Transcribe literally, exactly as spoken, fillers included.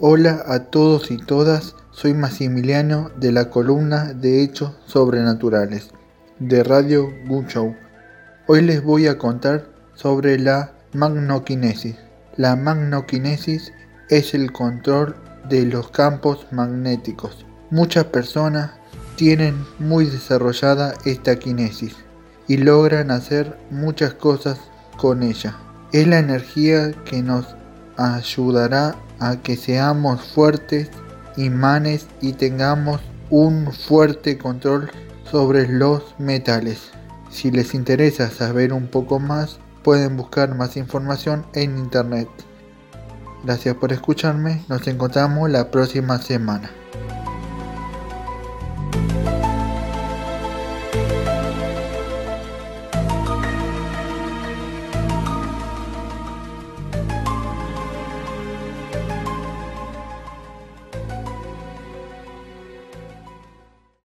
Hola a todos y todas, soy Maximiliano de la columna de Hechos Sobrenaturales de Radio Gunshow. Hoy les voy a contar sobre la magnoquinesis. La magnoquinesis es el control de los campos magnéticos. Muchas personas tienen muy desarrollada esta quinesis y logran hacer muchas cosas con ella. Es la energía que nos ayudará a que seamos fuertes, imanes y tengamos un fuerte control sobre los metales. Si les interesa saber un poco más, pueden buscar más información en internet. Gracias por escucharme, nos encontramos la próxima semana.